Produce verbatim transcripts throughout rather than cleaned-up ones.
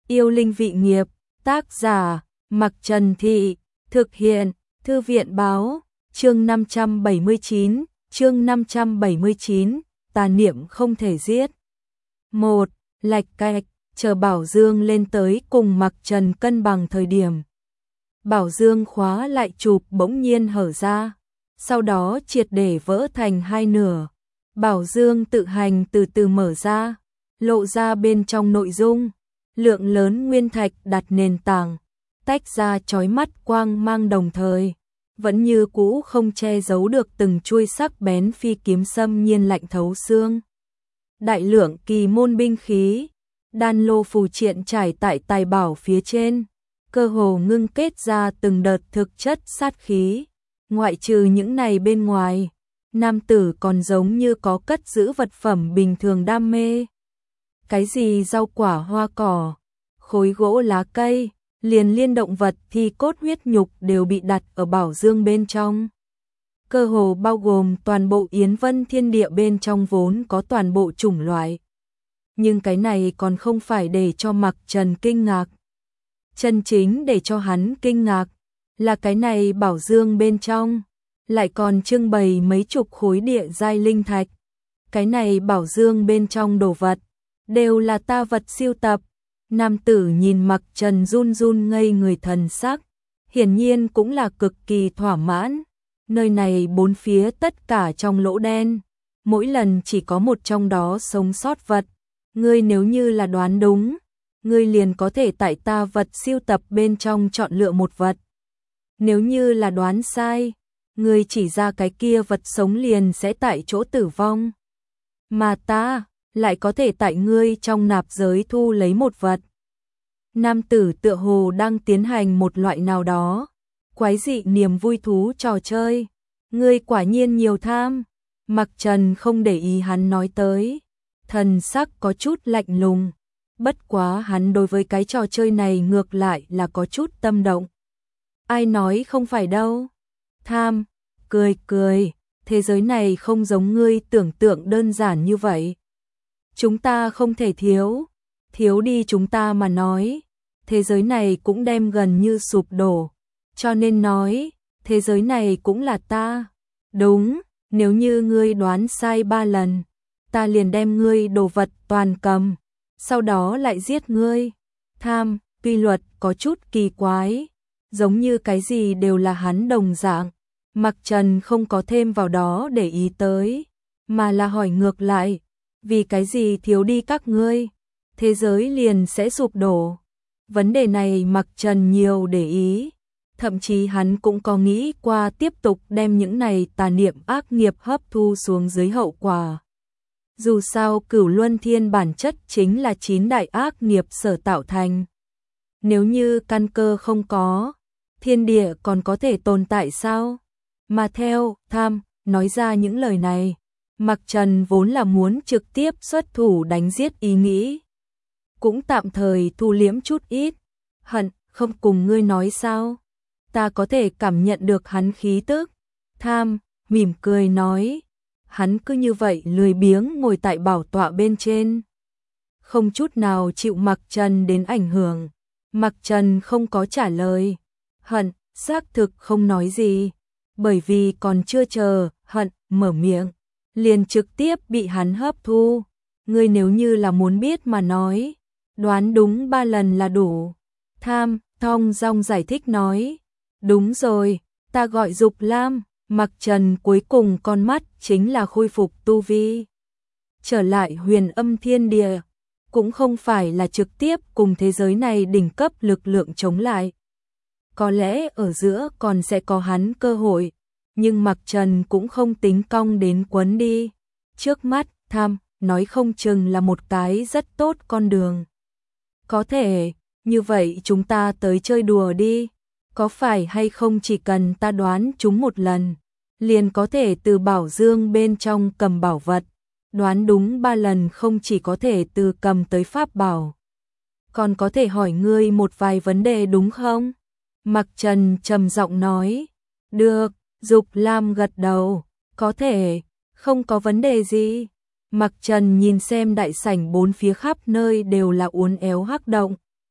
Yêu linh vị nghiệp, tác giả, Mặc Trần Thị, thực hiện, Thư viện báo, chương năm trăm bảy mươi chín, chương năm trăm bảy mươi chín, tà niệm không thể giết. một. Lạch cạch, chờ Bảo Dương lên tới cùng Mặc Trần cân bằng thời điểm. Bảo Dương khóa lại chụp bỗng nhiên hở ra, sau đó triệt để vỡ thành hai nửa. Bảo Dương tự hành từ từ mở ra, lộ ra bên trong nội dung, lượng lớn nguyên thạch đặt nền tảng, tách ra chói mắt quang mang đồng thời, vẫn như cũ không che giấu được từng chuôi sắc bén phi kiếm xâm nhiên lạnh thấu xương. Đại lượng kỳ môn binh khí, đan lô phù triện trải tại tài bảo phía trên, cơ hồ ngưng kết ra từng đợt thực chất sát khí. Ngoại trừ những này bên ngoài, nam tử còn giống như có cất giữ vật phẩm bình thường đam mê. Cái gì rau quả hoa cỏ, khối gỗ lá cây, liền liên động vật thì cốt huyết nhục đều bị đặt ở Bảo Dương bên trong. Cơ hồ bao gồm toàn bộ Yến Vân thiên địa bên trong vốn có toàn bộ chủng loại. Nhưng cái này còn không phải để cho Mặc Trần kinh ngạc. Chân chính để cho hắn kinh ngạc là cái này Bảo Dương bên trong lại còn trưng bày mấy chục khối địa giai linh thạch. Cái này Bảo Dương bên trong đồ vật đều là ta vật siêu tập. Nam tử nhìn Mặc Trần run run ngây người thần sắc, hiển nhiên cũng là cực kỳ thỏa mãn. Nơi này bốn phía tất cả trong lỗ đen, mỗi lần chỉ có một trong đó sống sót vật. Ngươi nếu như là đoán đúng, ngươi liền có thể tại ta vật siêu tập bên trong chọn lựa một vật. Nếu như là đoán sai, ngươi chỉ ra cái kia vật sống liền sẽ tại chỗ tử vong. Mà ta lại có thể tại ngươi trong nạp giới thu lấy một vật. Nam tử tựa hồ đang tiến hành một loại nào đó quái dị niềm vui thú trò chơi. Ngươi quả nhiên nhiều tham. Mặc Trần không để ý hắn nói tới, thần sắc có chút lạnh lùng. Bất quá hắn đối với cái trò chơi này ngược lại là có chút tâm động. Ai nói không phải đâu. Tham, cười cười, thế giới này không giống ngươi tưởng tượng đơn giản như vậy. Chúng ta không thể thiếu, thiếu đi chúng ta mà nói, thế giới này cũng đem gần như sụp đổ. Cho nên nói, thế giới này cũng là ta. Đúng, nếu như ngươi đoán sai ba lần, ta liền đem ngươi đồ vật toàn cầm, sau đó lại giết ngươi. Tham, quy luật có chút kỳ quái, giống như cái gì đều là hắn đồng dạng. Mặc Trần không có thêm vào đó để ý tới, mà là hỏi ngược lại, vì cái gì thiếu đi các ngươi, thế giới liền sẽ sụp đổ. Vấn đề này Mặc Trần nhiều để ý, thậm chí hắn cũng có nghĩ qua tiếp tục đem những này tà niệm ác nghiệp hấp thu xuống dưới hậu quả. Dù sao Cửu Luân Thiên bản chất chính là chín đại ác nghiệp sở tạo thành. Nếu như căn cơ không có, thiên địa còn có thể tồn tại sao? Mà theo Tham nói ra những lời này, Mặc Trần vốn là muốn trực tiếp xuất thủ đánh giết ý nghĩ, cũng tạm thời thu liễm chút ít. Hận, không cùng ngươi nói sao? Ta có thể cảm nhận được hắn khí tức. Tham mỉm cười nói, hắn cứ như vậy lười biếng ngồi tại bảo tọa bên trên, không chút nào chịu Mặc Trần đến ảnh hưởng. Mặc Trần không có trả lời. Hận xác thực không nói gì, bởi vì còn chưa chờ Hận mở miệng, liền trực tiếp bị hắn hấp thu. Ngươi nếu như là muốn biết mà nói, đoán đúng ba lần là đủ. Tham thong dong giải thích nói, đúng rồi, ta gọi Dục Lam. Mặc Trần cuối cùng con mắt chính là khôi phục tu vi, trở lại huyền âm thiên địa, cũng không phải là trực tiếp cùng thế giới này đỉnh cấp lực lượng chống lại. Có lẽ ở giữa còn sẽ có hắn cơ hội, nhưng Mặc Trần cũng không tính cong đến quấn đi. Trước mắt, Tham nói không chừng là một cái rất tốt con đường. Có thể, như vậy chúng ta tới chơi đùa đi. Có phải hay không chỉ cần ta đoán chúng một lần, liền có thể từ Bảo Dương bên trong cầm bảo vật. Đoán đúng ba lần không chỉ có thể từ cầm tới pháp bảo, còn có thể hỏi ngươi một vài vấn đề đúng không? Mặc Trần trầm giọng nói. Được, Dục Lam gật đầu, có thể, không có vấn đề gì. Mặc Trần nhìn xem đại sảnh bốn phía khắp nơi đều là uốn éo hắc động.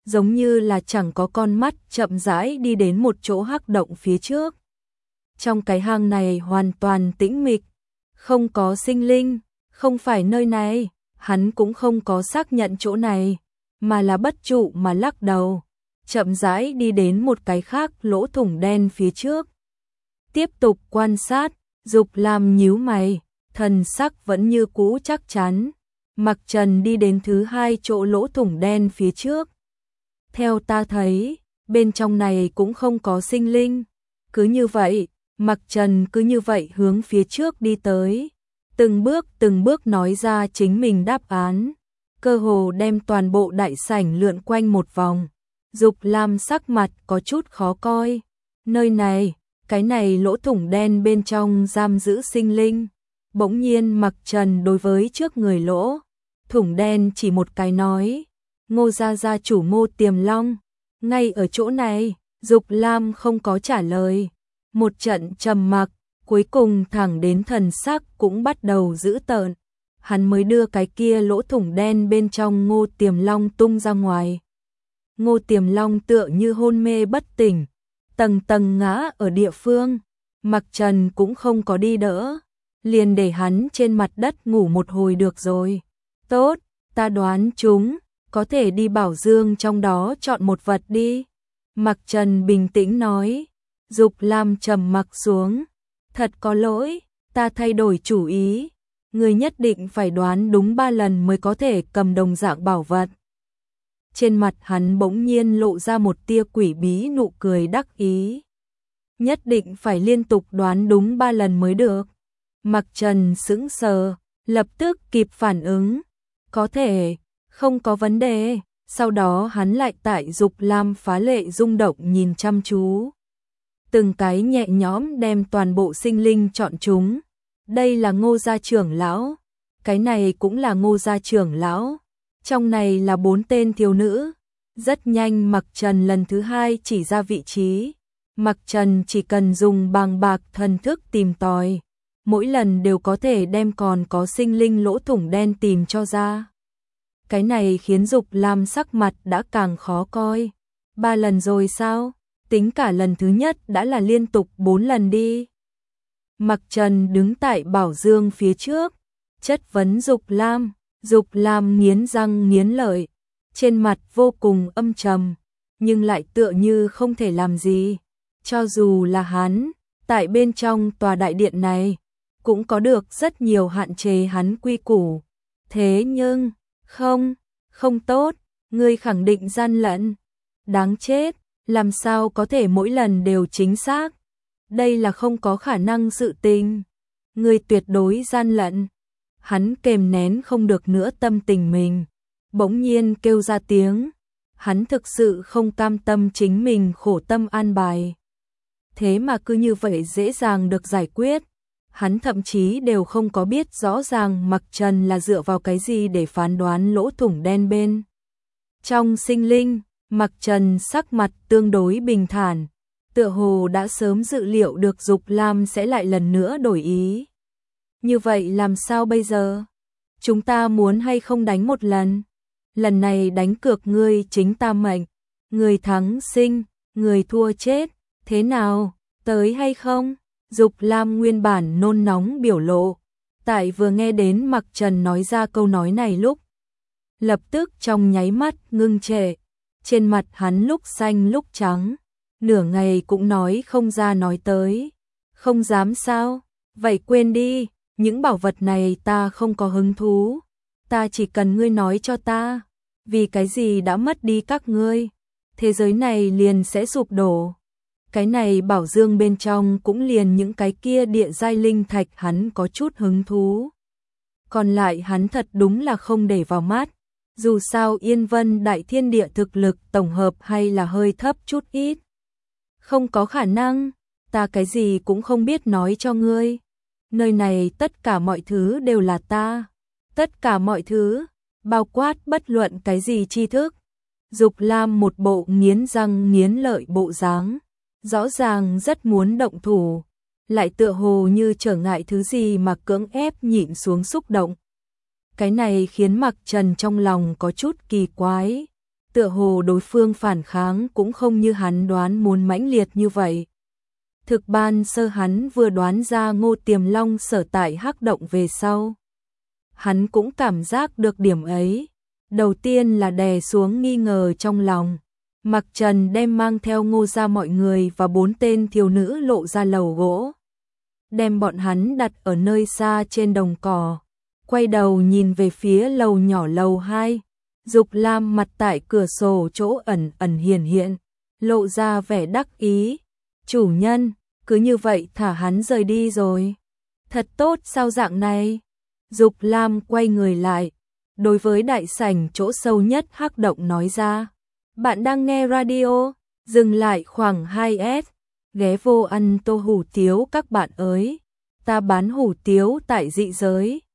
giống như là chẳng có con mắt, chậm rãi đi đến một chỗ hắc động phía trước. Trong cái hang này hoàn toàn tĩnh mịch, không có sinh linh, không phải nơi này, hắn cũng không có xác nhận chỗ này, mà là bất trụ mà lắc đầu, chậm rãi đi đến một cái khác lỗ thủng đen phía trước. Tiếp tục quan sát, Dục Lam nhíu mày, thần sắc vẫn như cũ chắc chắn. Mặc Trần đi đến thứ hai chỗ lỗ thủng đen phía trước. Theo ta thấy, bên trong này cũng không có sinh linh. Cứ như vậy, Mặc Trần cứ như vậy hướng phía trước đi tới. Từng bước từng bước nói ra chính mình đáp án. Cơ hồ đem toàn bộ đại sảnh lượn quanh một vòng. Dục Lam sắc mặt có chút khó coi. Nơi này, cái này lỗ thủng đen bên trong giam giữ sinh linh. Bỗng nhiên Mặc Trần đối với trước người lỗ thủng đen chỉ một cái nói, Ngô gia gia chủ Ngô Tiềm Long, ngay ở chỗ này. Dục Lam không có trả lời, một trận trầm mặc, cuối cùng thẳng đến thần sắc cũng bắt đầu dữ tợn, hắn mới đưa cái kia lỗ thủng đen bên trong Ngô Tiềm Long tung ra ngoài. Ngô Tiềm Long tựa như hôn mê bất tỉnh, tầng tầng ngã ở địa phương, Mặc Trần cũng không có đi đỡ, liền để hắn trên mặt đất ngủ một hồi được rồi. Tốt, ta đoán chúng, có thể đi bảo dương trong đó chọn một vật đi. Mặc Trần bình tĩnh nói. Dục Lam trầm mặc xuống. Thật có lỗi, ta thay đổi chủ ý. Người nhất định phải đoán đúng ba lần mới có thể cầm đồng dạng bảo vật. Trên mặt hắn bỗng nhiên lộ ra một tia quỷ bí nụ cười đắc ý. Nhất định phải liên tục đoán đúng ba lần mới được. Mặc Trần sững sờ, lập tức kịp phản ứng. Có thể, không có vấn đề. Sau đó hắn lại tại Dục Lam phá lệ rung động nhìn chăm chú. Từng cái nhẹ nhõm đem toàn bộ sinh linh chọn chúng. Đây là Ngô gia trưởng lão. Cái này cũng là Ngô gia trưởng lão. Trong này là bốn tên thiếu nữ. Rất nhanh Mặc Trần lần thứ hai chỉ ra vị trí. Mặc Trần chỉ cần dùng bàng bạc thần thức tìm tòi. Mỗi lần đều có thể đem còn có sinh linh lỗ thủng đen tìm cho ra. Cái này khiến Dục Lam sắc mặt đã càng khó coi. Ba lần rồi sao? Tính cả lần thứ nhất đã là liên tục bốn lần đi. Mặc Trần đứng tại bảo dương phía trước, chất vấn Dục Lam. Dục Lam nghiến răng nghiến lợi, trên mặt vô cùng âm trầm, nhưng lại tựa như không thể làm gì. Cho dù là hắn, tại bên trong tòa đại điện này, cũng có được rất nhiều hạn chế hắn quy củ. Thế nhưng, không, không tốt, ngươi khẳng định gian lận. Đáng chết, làm sao có thể mỗi lần đều chính xác? Đây là không có khả năng sự tình. Ngươi tuyệt đối gian lận. Hắn kềm nén không được nữa tâm tình mình, bỗng nhiên kêu ra tiếng. Hắn thực sự không cam tâm chính mình khổ tâm an bài. Thế mà cứ như vậy dễ dàng được giải quyết. Hắn thậm chí đều không có biết rõ ràng Mặc Trần là dựa vào cái gì để phán đoán lỗ thủng đen bên trong sinh linh. Mặc Trần sắc mặt tương đối bình thản, tựa hồ đã sớm dự liệu được Dục Lam sẽ lại lần nữa đổi ý. Như vậy làm sao bây giờ? Chúng ta muốn hay không đánh một lần? Lần này đánh cược ngươi chính ta mệnh, người thắng sinh, người thua chết, thế nào, tới hay không? Dục Lam nguyên bản nôn nóng biểu lộ, tại vừa nghe đến Mặc Trần nói ra câu nói này lúc, lập tức trong nháy mắt ngưng trệ, trên mặt hắn lúc xanh lúc trắng, nửa ngày cũng nói không ra nói tới. Không dám sao? Vậy quên đi, những bảo vật này ta không có hứng thú, ta chỉ cần ngươi nói cho ta, vì cái gì đã mất đi các ngươi, thế giới này liền sẽ sụp đổ. Cái này bảo dương bên trong cũng liền những cái kia địa giai linh thạch hắn có chút hứng thú. Còn lại hắn thật đúng là không để vào mắt. Dù sao Yên Vân Đại Thiên Địa thực lực tổng hợp hay là hơi thấp chút ít. Không có khả năng, ta cái gì cũng không biết nói cho ngươi. Nơi này tất cả mọi thứ đều là ta. Tất cả mọi thứ, bao quát bất luận cái gì tri thức. Dục Lam một bộ nghiến răng nghiến lợi bộ dáng, rõ ràng rất muốn động thủ, lại tựa hồ như trở ngại thứ gì mà cưỡng ép nhịn xuống xúc động. Cái này khiến Mặc Trần trong lòng có chút kỳ quái. tựa hồ đối phương phản kháng cũng không như hắn đoán muốn mãnh liệt như vậy. Thực ban sơ hắn vừa đoán ra Ngô Tiềm Long sở tại hắc động về sau. Hắn cũng cảm giác được điểm ấy. Đầu tiên là đè xuống nghi ngờ trong lòng. Mặc Trần đem mang theo Ngô gia mọi người và bốn tên thiếu nữ lộ ra lầu gỗ. Đem bọn hắn đặt ở nơi xa trên đồng cỏ. Quay đầu nhìn về phía lầu nhỏ lầu hai. Dục Lam mặt tại cửa sổ chỗ ẩn ẩn hiển hiện. Lộ ra vẻ đắc ý. Chủ nhân, cứ như vậy thả hắn rời đi rồi. Thật tốt sao dạng này? Dục Lam quay người lại. Đối với đại sảnh chỗ sâu nhất hắc động nói ra. Bạn đang nghe radio, dừng lại khoảng hai S. Ghé vô ăn tô hủ tiếu các bạn ơi. Ta bán hủ tiếu tại dị giới.